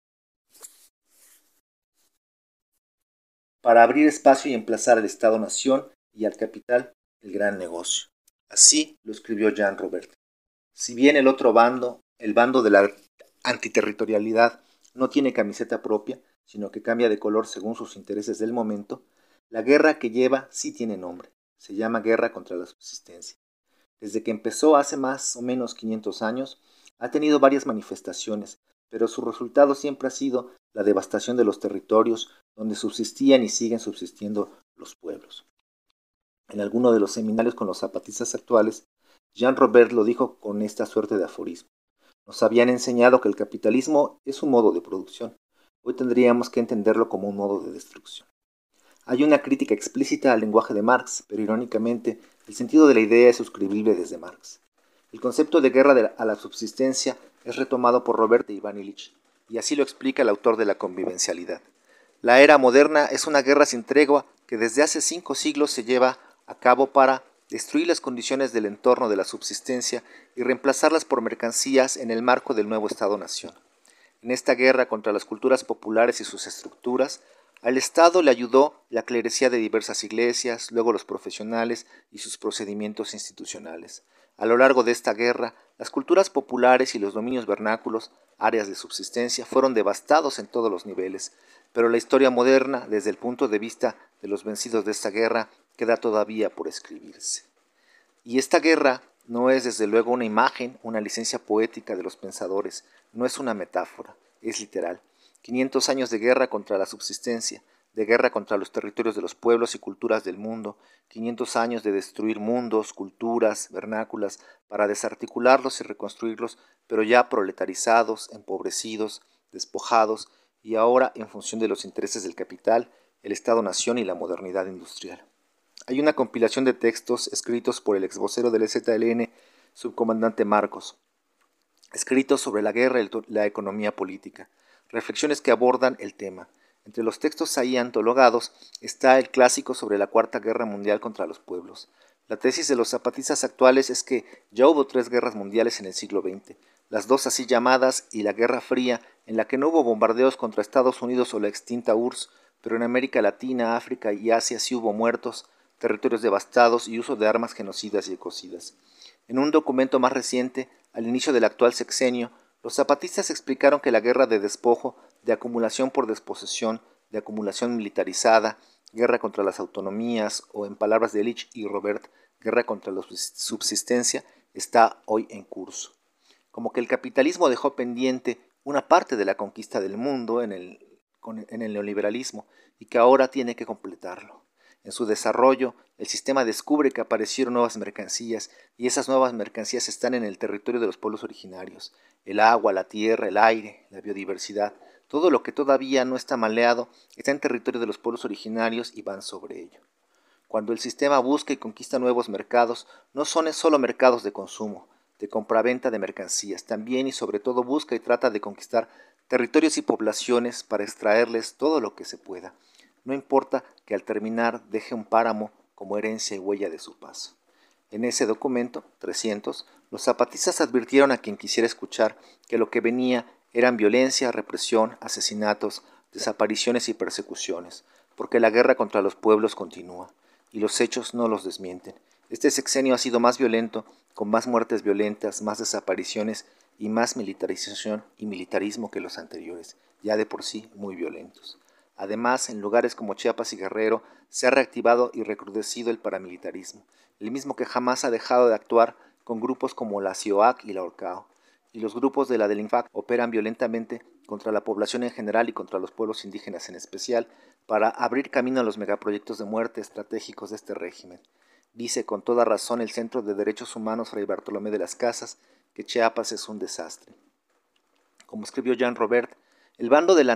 para abrir espacio y emplazar al Estado-Nación y al capital el gran negocio. Así lo escribió Jean Robert. Si bien el otro bando, el bando de la antiterritorialidad, no tiene camiseta propia, sino que cambia de color según sus intereses del momento, la guerra que lleva sí tiene nombre. Se llama guerra contra la subsistencia. Desde que empezó hace más o menos 500 años, ha tenido varias manifestaciones, pero su resultado siempre ha sido la devastación de los territorios donde subsistían y siguen subsistiendo los pueblos. En alguno de los seminarios con los zapatistas actuales, Jean Robert lo dijo con esta suerte de aforismo. Nos habían enseñado que el capitalismo es un modo de producción. Hoy tendríamos que entenderlo como un modo de destrucción. Hay una crítica explícita al lenguaje de Marx, pero irónicamente, el sentido de la idea es suscribible desde Marx. El concepto de guerra a la subsistencia es retomado por Robert de Iván Ilich, y así lo explica el autor de La convivencialidad. La era moderna es una guerra sin tregua que desde hace 5 siglos se lleva a cabo para destruir las condiciones del entorno de la subsistencia y reemplazarlas por mercancías en el marco del nuevo Estado-Nación. En esta guerra contra las culturas populares y sus estructuras, al Estado le ayudó la clerecía de diversas iglesias, luego los profesionales y sus procedimientos institucionales. A lo largo de esta guerra, las culturas populares y los dominios vernáculos, áreas de subsistencia, fueron devastados en todos los niveles, pero la historia moderna, desde el punto de vista de los vencidos de esta guerra, queda todavía por escribirse. Y esta guerra no es desde luego una imagen, una licencia poética de los pensadores, no es una metáfora, es literal. 500 años de guerra contra la subsistencia, de guerra contra los territorios de los pueblos y culturas del mundo, 500 años de destruir mundos, culturas, vernáculas, para desarticularlos y reconstruirlos, pero ya proletarizados, empobrecidos, despojados, y ahora en función de los intereses del capital, el Estado-Nación y la modernidad industrial. Hay una compilación de textos escritos por el exvocero del EZLN, subcomandante Marcos, escritos sobre la guerra y la economía política, reflexiones que abordan el tema. Entre los textos ahí antologados está el clásico sobre la Cuarta Guerra Mundial contra los pueblos. La tesis de los zapatistas actuales es que ya hubo 3 guerras mundiales en el siglo XX, las 2 así llamadas y la Guerra Fría, en la que no hubo bombardeos contra Estados Unidos o la extinta URSS, pero en América Latina, África y Asia sí hubo muertos, territorios devastados y uso de armas genocidas y ecocidas. En un documento más reciente, al inicio del actual sexenio, los zapatistas explicaron que la guerra de despojo, de acumulación por desposesión, de acumulación militarizada, guerra contra las autonomías o, en palabras de Ilich y Robert, guerra contra la subsistencia, está hoy en curso. Como que el capitalismo dejó pendiente una parte de la conquista del mundo en el neoliberalismo y que ahora tiene que completarlo. En su desarrollo, el sistema descubre que aparecieron nuevas mercancías y esas nuevas mercancías están en el territorio de los pueblos originarios. El agua, la tierra, el aire, la biodiversidad, todo lo que todavía no está maleado está en territorio de los pueblos originarios y van sobre ello. Cuando el sistema busca y conquista nuevos mercados, no son solo mercados de consumo, de compraventa de mercancías, también y sobre todo busca y trata de conquistar territorios y poblaciones para extraerles todo lo que se pueda. No importa que al terminar deje un páramo como herencia y huella de su paso. En ese documento, 300, los zapatistas advirtieron a quien quisiera escuchar que lo que venía eran violencia, represión, asesinatos, desapariciones y persecuciones, porque la guerra contra los pueblos continúa, y los hechos no los desmienten. Este sexenio ha sido más violento, con más muertes violentas, más desapariciones y más militarización y militarismo que los anteriores, ya de por sí muy violentos. Además, en lugares como Chiapas y Guerrero se ha reactivado y recrudecido el paramilitarismo, el mismo que jamás ha dejado de actuar con grupos como la CIOAC y la ORCAO, y los grupos de la DELINFAC operan violentamente contra la población en general y contra los pueblos indígenas en especial para abrir camino a los megaproyectos de muerte estratégicos de este régimen. Dice con toda razón el Centro de Derechos Humanos Fray Bartolomé de las Casas que Chiapas es un desastre. Como escribió Jean Robert, el bando de la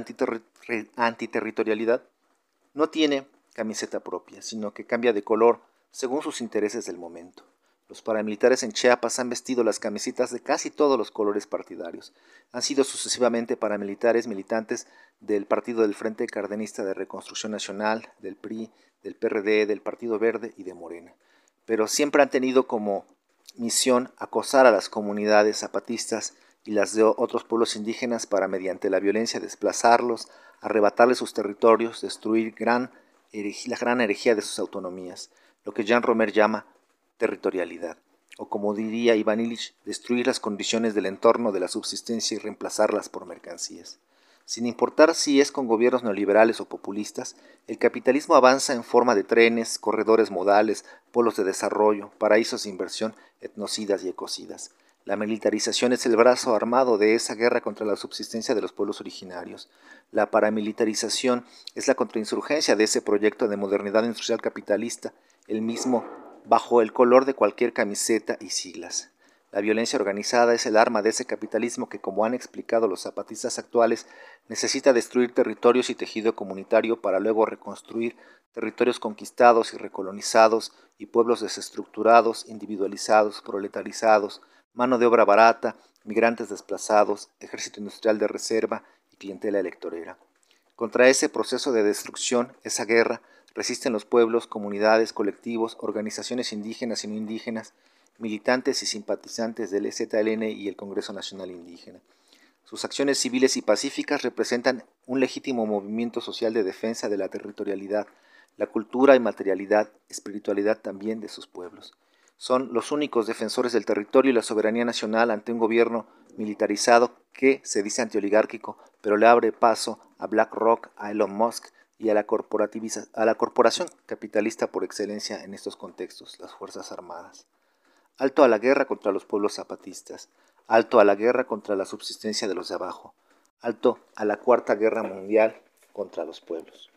antiterritorialidad no tiene camiseta propia, sino que cambia de color según sus intereses del momento. Los paramilitares en Chiapas han vestido las camisetas de casi todos los colores partidarios. Han sido sucesivamente paramilitares militantes del Partido del Frente Cardenista de Reconstrucción Nacional, del PRI, del PRD, del Partido Verde y de Morena. Pero siempre han tenido como misión acosar a las comunidades zapatistas y las de otros pueblos indígenas para, mediante la violencia, desplazarlos, arrebatarles sus territorios, destruir la gran herejía de sus autonomías, lo que Jean Romer llama territorialidad, o como diría Iván Illich, destruir las condiciones del entorno de la subsistencia y reemplazarlas por mercancías. Sin importar si es con gobiernos neoliberales o populistas, el capitalismo avanza en forma de trenes, corredores modales, polos de desarrollo, paraísos de inversión, etnocidas y ecocidas. La militarización es el brazo armado de esa guerra contra la subsistencia de los pueblos originarios. La paramilitarización es la contrainsurgencia de ese proyecto de modernidad industrial capitalista, el mismo bajo el color de cualquier camiseta y siglas. La violencia organizada es el arma de ese capitalismo que, como han explicado los zapatistas actuales, necesita destruir territorios y tejido comunitario para luego reconstruir territorios conquistados y recolonizados y pueblos desestructurados, individualizados, proletarizados, mano de obra barata, migrantes desplazados, ejército industrial de reserva y clientela electorera. Contra ese proceso de destrucción, esa guerra, resisten los pueblos, comunidades, colectivos, organizaciones indígenas y no indígenas, militantes y simpatizantes del EZLN y el Congreso Nacional Indígena. Sus acciones civiles y pacíficas representan un legítimo movimiento social de defensa de la territorialidad, la cultura y materialidad, espiritualidad también de sus pueblos. Son los únicos defensores del territorio y la soberanía nacional ante un gobierno militarizado que se dice antioligárquico, pero le abre paso a BlackRock, a Elon Musk y a la corporación capitalista por excelencia en estos contextos, las Fuerzas Armadas. Alto a la guerra contra los pueblos zapatistas, alto a la guerra contra la subsistencia de los de abajo, alto a la Cuarta Guerra Mundial contra los pueblos.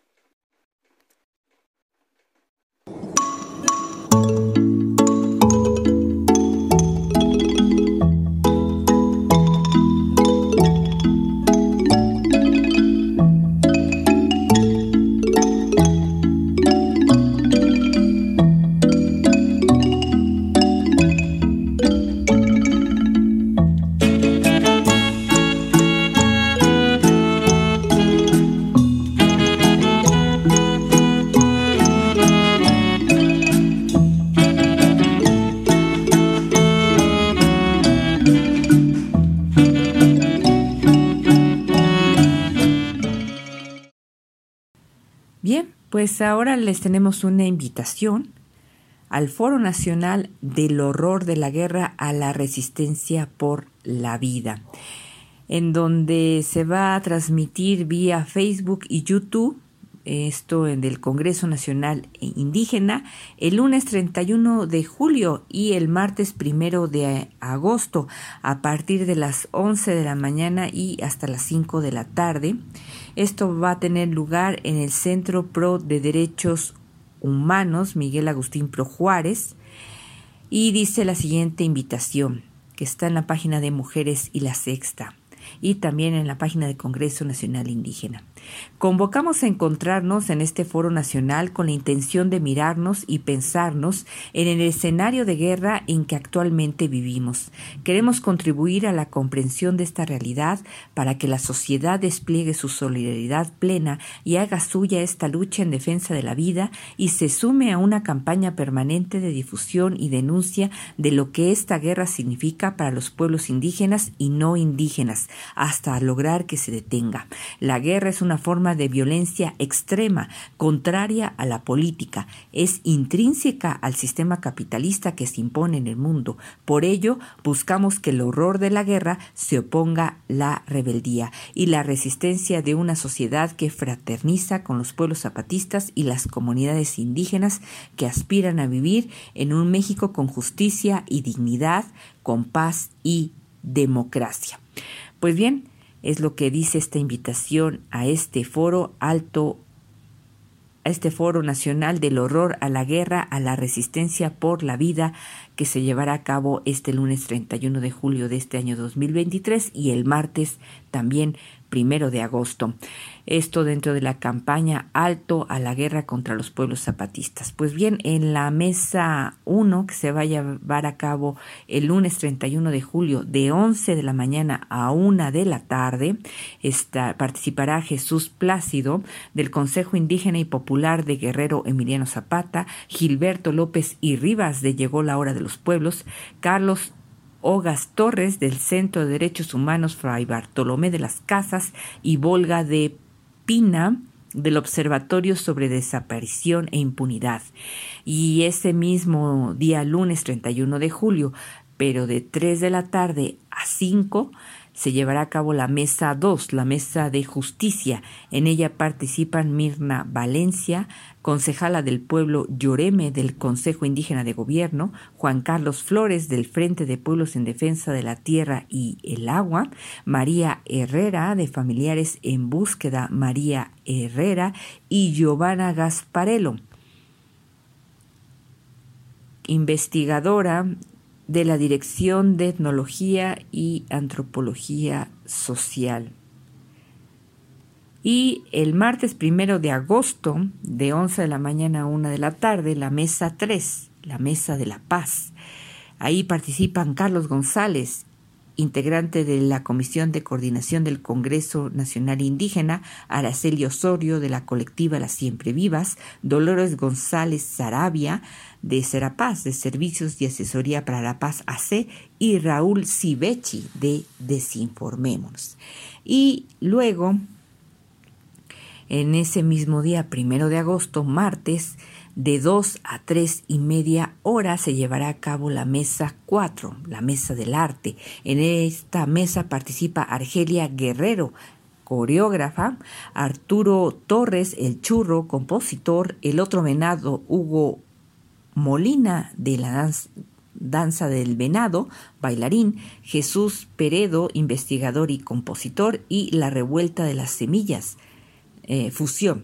Bien, pues ahora les tenemos una invitación al Foro Nacional del Horror de la Guerra a la Resistencia por la Vida, en donde se va a transmitir vía Facebook y YouTube, esto en el Congreso Nacional Indígena, el lunes 31 de julio y el martes 1 de agosto, a partir de las 11 de la mañana y hasta las 5 de la tarde. Esto va a tener lugar en el Centro Pro de Derechos Humanos, Miguel Agustín Pro Juárez, y dice la siguiente invitación, que está en la página de Mujeres y La Sexta, y también en la página del Congreso Nacional Indígena. Convocamos a encontrarnos en este foro nacional con la intención de mirarnos y pensarnos en el escenario de guerra en que actualmente vivimos. Queremos contribuir a la comprensión de esta realidad para que la sociedad despliegue su solidaridad plena y haga suya esta lucha en defensa de la vida y se sume a una campaña permanente de difusión y denuncia de lo que esta guerra significa para los pueblos indígenas y no indígenas, hasta lograr que se detenga. La guerra es una forma de violencia extrema, contraria a la política, es intrínseca al sistema capitalista que se impone en el mundo. Por ello, buscamos que el horror de la guerra se oponga a la rebeldía y la resistencia de una sociedad que fraterniza con los pueblos zapatistas y las comunidades indígenas que aspiran a vivir en un México con justicia y dignidad, con paz y democracia. Pues bien, es lo que dice esta invitación a este foro nacional del horror a la guerra, a la resistencia por la vida, que se llevará a cabo este lunes 31 de julio de este año 2023 y el martes también 1 de agosto. Esto dentro de la campaña Alto a la Guerra contra los Pueblos Zapatistas. Pues bien, en la mesa 1, que se va a llevar a cabo el lunes 31 de julio de 11 de la mañana a 1 de la tarde, participará Jesús Plácido del Consejo Indígena y Popular de Guerrero Emiliano Zapata, Gilberto López y Rivas de Llegó la Hora de los Pueblos, Carlos Ogas Torres del Centro de Derechos Humanos Fray Bartolomé de las Casas y Volga de Pina del Observatorio sobre Desaparición e Impunidad. Y ese mismo día, lunes 31 de julio, pero de 3 de la tarde a 5, se llevará a cabo la Mesa 2, la Mesa de Justicia. En ella participan Mirna Valencia, concejala del pueblo Lloreme del Consejo Indígena de Gobierno, Juan Carlos Flores del Frente de Pueblos en Defensa de la Tierra y el Agua, María Herrera de Familiares en Búsqueda María Herrera y Giovanna Gasparello, investigadora de la Dirección de Etnología y Antropología Social. Y el martes 1 de agosto, de 11 de la mañana a 1 de la tarde, la Mesa 3, la Mesa de la Paz. Ahí participan Carlos González, integrante de la Comisión de Coordinación del Congreso Nacional Indígena, Araceli Osorio de la colectiva Las Siempre Vivas, Dolores González Sarabia de Serapaz, de Servicios y Asesoría para la Paz AC, y Raúl Civechi de Desinformémonos. Y luego, en ese mismo día, 1 de agosto, martes, de 2 a 3:30 horas, se llevará a cabo la Mesa 4, la Mesa del Arte. En esta mesa participa Argelia Guerrero, coreógrafa, Arturo Torres, el Churro, compositor, el otro venado, Hugo Molina, de la Danza del Venado, bailarín, Jesús Peredo, investigador y compositor, y La Revuelta de las Semillas, fusión.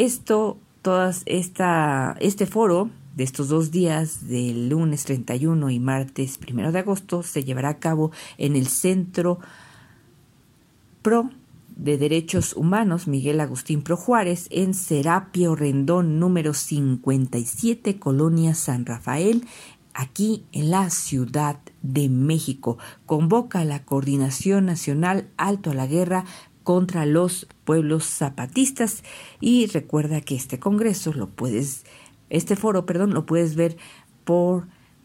Este foro de estos 2 días, del lunes 31 y martes 1 de agosto, se llevará a cabo en el Centro Pro de Derechos Humanos Miguel Agustín Pro Juárez, en Serapio Rendón número 57, Colonia San Rafael, aquí en la Ciudad de México. Convoca a la Coordinación Nacional Alto a la Guerra contra los Pueblos Zapatistas, y recuerda que este foro lo puedes ver por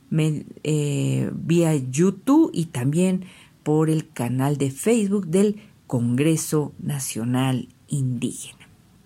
vía YouTube y también por el canal de Facebook del Congreso Nacional Indígena.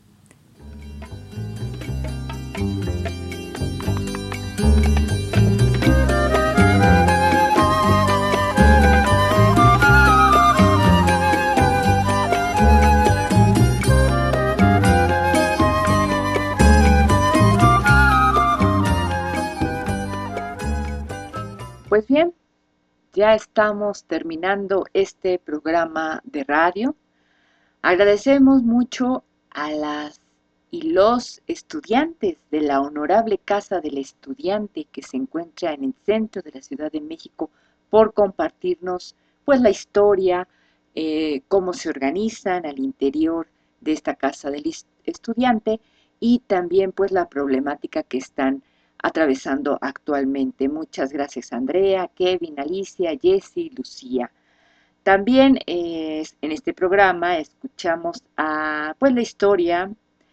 Pues bien, ya estamos terminando este programa de radio. Agradecemos mucho a las y los estudiantes de la Honorable Casa del Estudiante que se encuentra en el centro de la Ciudad de México por compartirnos pues la historia, cómo se organizan al interior de esta Casa del Estudiante y también pues la problemática que están atravesando actualmente. Muchas gracias Andrea, Kevin, Alicia, Jessie, Lucía. También en este programa escuchamos pues la historia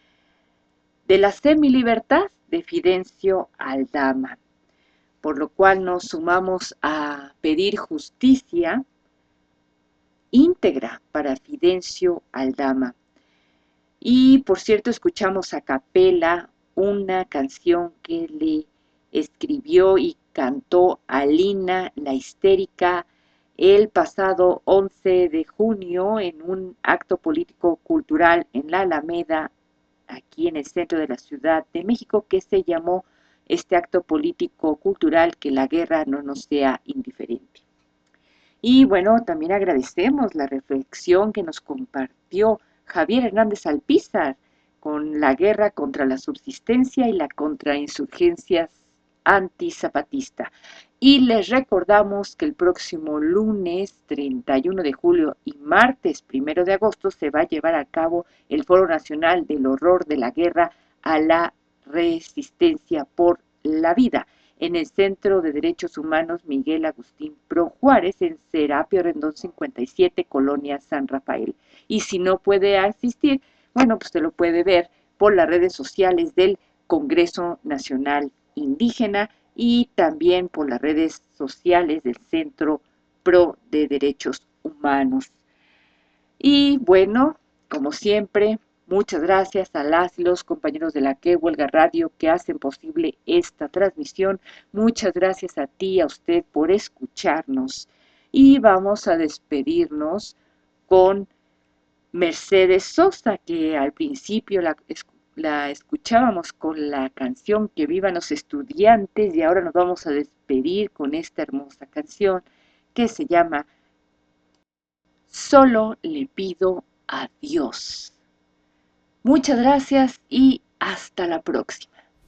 de la semilibertad de Fidencio Aldama, por lo cual nos sumamos a pedir justicia íntegra para Fidencio Aldama. Y por cierto, escuchamos a capela una canción que le escribió y cantó Alina la Histérica el pasado 11 de junio en un acto político-cultural en la Alameda, aquí en el centro de la Ciudad de México, que se llamó este acto político-cultural Que la guerra no nos sea indiferente. Y bueno, también agradecemos la reflexión que nos compartió Javier Hernández Alpizar con la guerra contra la subsistencia y la contrainsurgencia antizapatista. Y les recordamos que el próximo lunes 31 de julio y martes 1 de agosto se va a llevar a cabo el Foro Nacional del Horror de la Guerra a la Resistencia por la Vida en el Centro de Derechos Humanos Miguel Agustín Pro Juárez en Serapio Rendón 57, Colonia San Rafael. Y si no puede asistir, bueno, pues se lo puede ver por las redes sociales del Congreso Nacional Indígena y también por las redes sociales del Centro Pro de Derechos Humanos. Y bueno, como siempre, muchas gracias a las y los compañeros de la Que Huelga Radio que hacen posible esta transmisión. Muchas gracias a ti, a usted, por escucharnos. Y vamos a despedirnos con Mercedes Sosa, que al principio la escuchábamos con la canción Que vivan los estudiantes y ahora nos vamos a despedir con esta hermosa canción que se llama Solo le pido a Dios. Muchas gracias y hasta la próxima.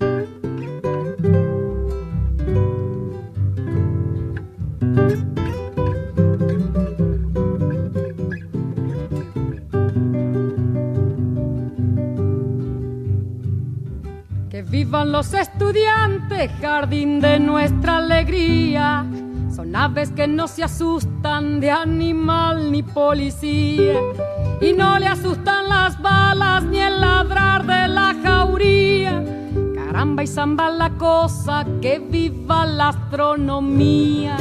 Que vivan los estudiantes, jardín de nuestra alegría. Son aves que no se asustan de animal ni policía. Y no le asustan las balas ni el ladrar de la jauría. Caramba y zamba la cosa, que viva la astronomía.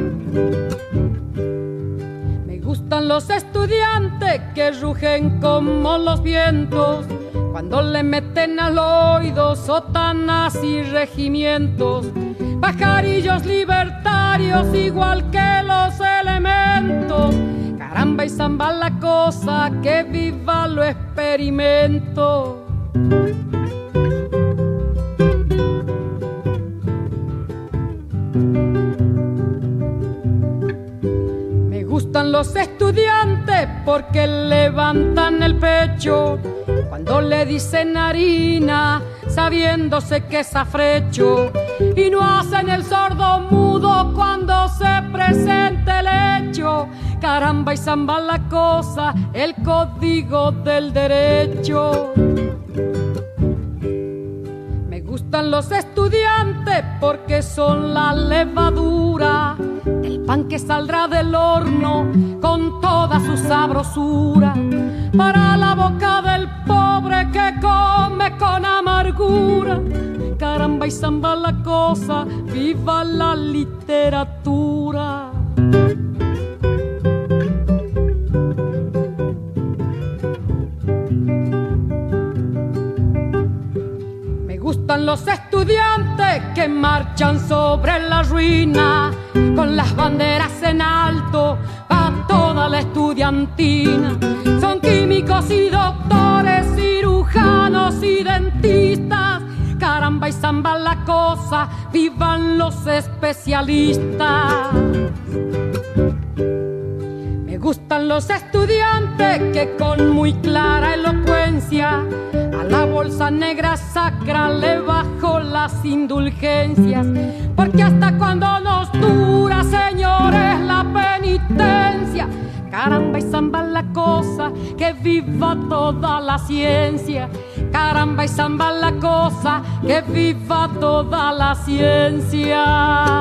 Me gustan los estudiantes que rugen como los vientos cuando le meten al oído sotanas y regimientos. Pajarillos libertarios igual que los elementos. Caramba y zamba la cosa, que viva lo experimento. Me gustan los estudiantes porque levantan el pecho cuando le dicen harina, sabiéndose que es afrecho, y no hacen el sordo mudo cuando se presente el hecho. Caramba y zamba la cosa, el código del derecho. Me gustan los estudiantes porque son la levadura del pan que saldrá del horno con toda su sabrosura para la boca del pobre que come con amargura. Caramba y zamba la cosa, viva la literatura. Me gustan los estudiantes que marchan sobre la ruina con las banderas en alto a toda la estudiantina. Son químicos y doctores, cirujanos y dentistas. Caramba y zamba la cosa, vivan los especialistas. Me gustan los estudiantes que con muy clara elocuencia a la bolsa negra sacra le bajo las indulgencias, porque hasta cuando nos dura, señores, la penitencia. Caramba y zamba la cosa, que viva toda la ciencia. Caramba y zamba la cosa, que viva toda la ciencia.